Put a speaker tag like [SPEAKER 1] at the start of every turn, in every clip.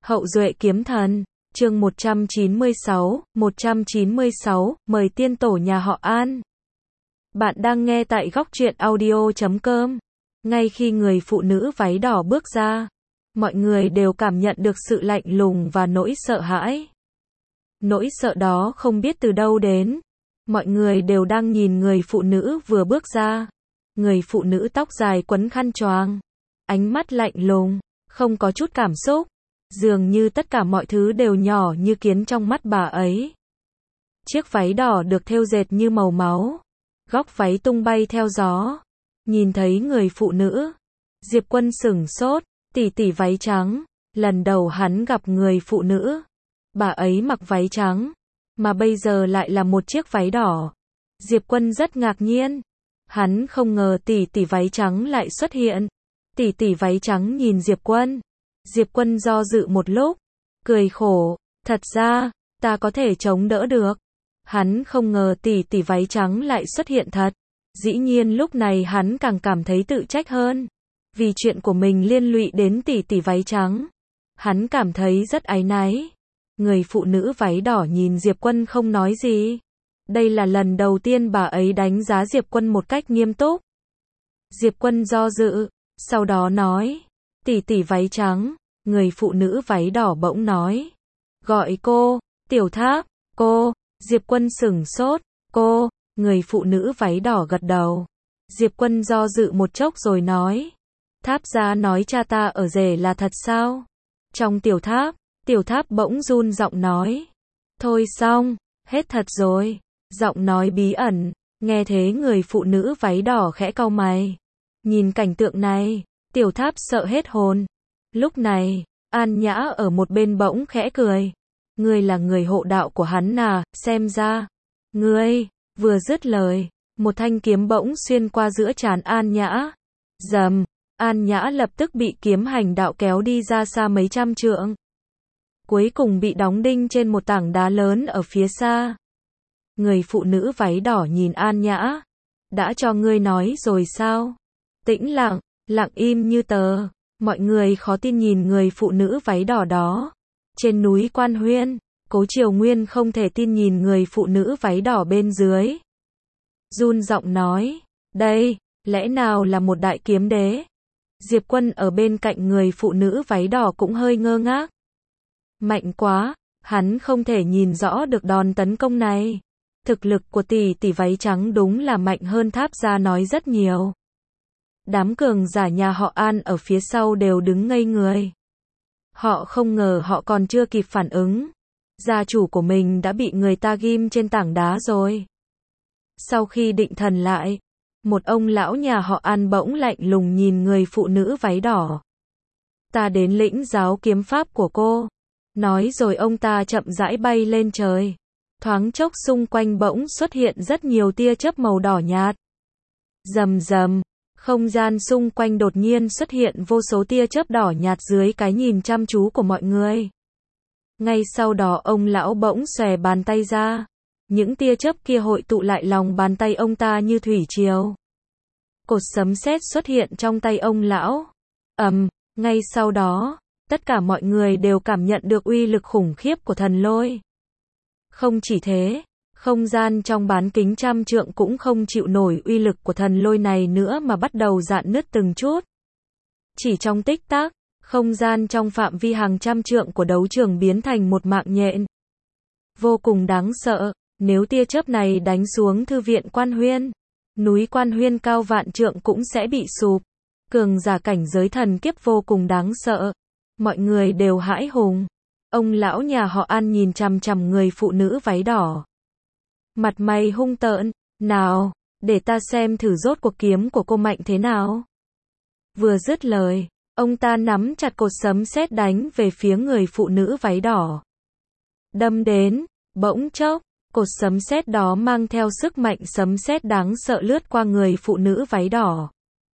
[SPEAKER 1] Hậu duệ kiếm thần, chương 196, mời tiên tổ nhà họ An. Bạn đang nghe tại góc truyện audio.com. Ngay khi người phụ nữ váy đỏ bước ra, mọi người đều cảm nhận được sự lạnh lùng và nỗi sợ hãi. Nỗi sợ đó không biết từ đâu đến. Mọi người đều đang nhìn người phụ nữ vừa bước ra. Người phụ nữ tóc dài quấn khăn choàng, ánh mắt lạnh lùng, không có chút cảm xúc. Dường như tất cả mọi thứ đều nhỏ như kiến trong mắt bà ấy. Chiếc váy đỏ được thêu dệt như màu máu. Góc váy tung bay theo gió. Nhìn thấy người phụ nữ, Diệp Quân sửng sốt, tỷ váy trắng. Lần đầu hắn gặp người phụ nữ, bà ấy mặc váy trắng, mà bây giờ lại là một chiếc váy đỏ. Diệp Quân rất ngạc nhiên. Hắn không ngờ tỷ váy trắng lại xuất hiện. Tỷ váy trắng nhìn Diệp Quân. Diệp Quân do dự một lúc, cười khổ, thật ra, ta có thể chống đỡ được. Hắn không ngờ tỷ váy trắng lại xuất hiện thật. Dĩ nhiên lúc này hắn càng cảm thấy tự trách hơn. Vì chuyện của mình liên lụy đến tỷ váy trắng. Hắn cảm thấy rất áy náy. Người phụ nữ váy đỏ nhìn Diệp Quân không nói gì. Đây là lần đầu tiên bà ấy đánh giá Diệp Quân một cách nghiêm túc. Diệp Quân do dự, sau đó nói, tỷ váy trắng. Người phụ nữ váy đỏ bỗng nói, gọi cô, Tiểu Tháp, cô. Diệp Quân sửng sốt, cô. Người phụ nữ váy đỏ gật đầu. Diệp Quân do dự một chốc rồi nói, Tháp gia nói cha ta ở rể là thật sao? Trong Tiểu Tháp bỗng run giọng nói, thôi xong, hết thật rồi. Giọng nói bí ẩn, nghe thế người phụ nữ váy đỏ khẽ cau mày. Nhìn cảnh tượng này, Tiểu Tháp sợ hết hồn. Lúc này, An Nhã ở một bên bỗng khẽ cười. Ngươi là người hộ đạo của hắn à, xem ra. Ngươi, vừa dứt lời, một thanh kiếm bỗng xuyên qua giữa trán An Nhã. Rầm, An Nhã lập tức bị kiếm hành đạo kéo đi ra xa mấy trăm trượng. Cuối cùng bị đóng đinh trên một tảng đá lớn ở phía xa. Người phụ nữ váy đỏ nhìn An Nhã. Đã cho ngươi nói rồi sao? Tĩnh lặng, lặng im như tờ. Mọi người khó tin nhìn người phụ nữ váy đỏ đó. Trên núi Quan Huyên, Cố Triều Nguyên không thể tin nhìn người phụ nữ váy đỏ bên dưới. Run giọng nói, đây, lẽ nào là một đại kiếm đế? Diệp Quân ở bên cạnh người phụ nữ váy đỏ cũng hơi ngơ ngác. Mạnh quá, hắn không thể nhìn rõ được đòn tấn công này. Thực lực của tỷ váy trắng đúng là mạnh hơn Tháp gia nói rất nhiều. Đám cường giả nhà họ An ở phía sau đều đứng ngây người. Họ không ngờ họ còn chưa kịp phản ứng. Gia chủ của mình đã bị người ta ghim trên tảng đá rồi. Sau khi định thần lại, một ông lão nhà họ An bỗng lạnh lùng nhìn người phụ nữ váy đỏ. Ta đến lĩnh giáo kiếm pháp của cô. Nói rồi ông ta chậm rãi bay lên trời. Thoáng chốc xung quanh bỗng xuất hiện rất nhiều tia chớp màu đỏ nhạt. Rầm rầm. Không gian xung quanh đột nhiên xuất hiện vô số tia chớp đỏ nhạt dưới cái nhìn chăm chú của mọi người. Ngay sau đó ông lão bỗng xòe bàn tay ra. Những tia chớp kia hội tụ lại lòng bàn tay ông ta như thủy triều. Cột sấm sét xuất hiện trong tay ông lão. Ngay sau đó, tất cả mọi người đều cảm nhận được uy lực khủng khiếp của thần lôi. Không chỉ thế, không gian trong bán kính trăm trượng cũng không chịu nổi uy lực của thần lôi này nữa mà bắt đầu rạn nứt từng chút. Chỉ trong tích tắc, không gian trong phạm vi hàng trăm trượng của đấu trường biến thành một mạng nhện. Vô cùng đáng sợ, nếu tia chớp này đánh xuống thư viện Quan Huyên, núi Quan Huyên cao vạn trượng cũng sẽ bị sụp. Cường giả cảnh giới thần kiếp vô cùng đáng sợ. Mọi người đều hãi hùng. Ông lão nhà họ An nhìn chằm chằm người phụ nữ váy đỏ. Mặt mày hung tợn, nào, để ta xem thử rốt cuộc kiếm của cô mạnh thế nào. Vừa dứt lời, ông ta nắm chặt cột sấm sét đánh về phía người phụ nữ váy đỏ. Đâm đến, bỗng chốc, cột sấm sét đó mang theo sức mạnh sấm sét đáng sợ lướt qua người phụ nữ váy đỏ.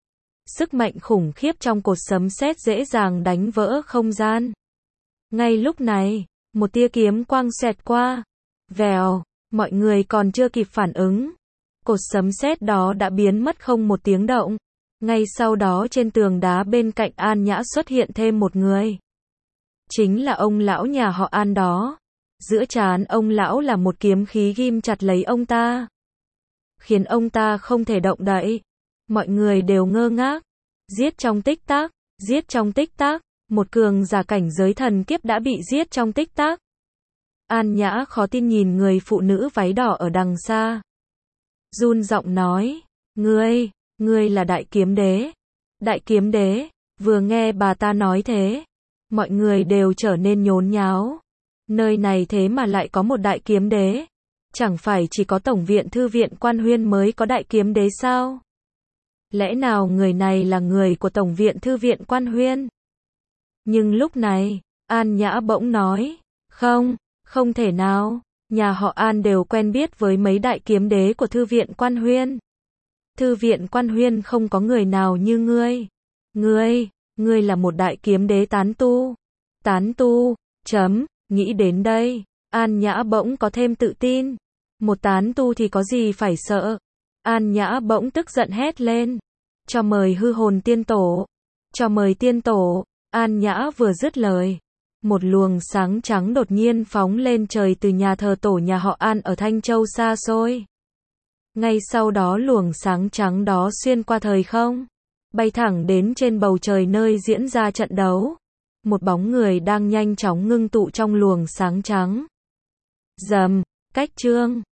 [SPEAKER 1] Sức mạnh khủng khiếp trong cột sấm sét dễ dàng đánh vỡ không gian. Ngay lúc này, một tia kiếm quang xẹt qua. Vèo. Mọi người còn chưa kịp phản ứng. Cột sấm sét đó đã biến mất không một tiếng động. Ngay sau đó trên tường đá bên cạnh An Nhã xuất hiện thêm một người. Chính là ông lão nhà họ An đó. Giữa trán ông lão là một kiếm khí ghim chặt lấy ông ta, khiến ông ta không thể động đậy. Mọi người đều ngơ ngác. Giết trong tích tắc, giết trong tích tắc, một cường giả cảnh giới thần kiếp đã bị giết trong tích tắc. An Nhã khó tin nhìn người phụ nữ váy đỏ ở đằng xa. Run giọng nói, ngươi là đại kiếm đế. Đại kiếm đế, vừa nghe bà ta nói thế, mọi người đều trở nên nhốn nháo. Nơi này thế mà lại có một đại kiếm đế. Chẳng phải chỉ có Tổng viện Thư viện Quan Huyên mới có đại kiếm đế sao? Lẽ nào người này là người của Tổng viện Thư viện Quan Huyên? Nhưng lúc này, An Nhã bỗng nói, không thể nào, nhà họ An đều quen biết với mấy đại kiếm đế của Thư viện Quan Huyên. Thư viện Quan Huyên không có người nào như ngươi. Ngươi là một đại kiếm đế tán tu. Tán tu, nghĩ đến đây, An Nhã bỗng có thêm tự tin. Một tán tu thì có gì phải sợ. An Nhã bỗng tức giận hét lên. Cho mời hư hồn tiên tổ. Cho mời tiên tổ. An Nhã vừa dứt lời, một luồng sáng trắng đột nhiên phóng lên trời từ nhà thờ tổ nhà họ An ở Thanh Châu xa xôi. Ngay sau đó luồng sáng trắng đó xuyên qua thời không, bay thẳng đến trên bầu trời nơi diễn ra trận đấu. Một bóng người đang nhanh chóng ngưng tụ trong luồng sáng trắng. Rầm, cách chương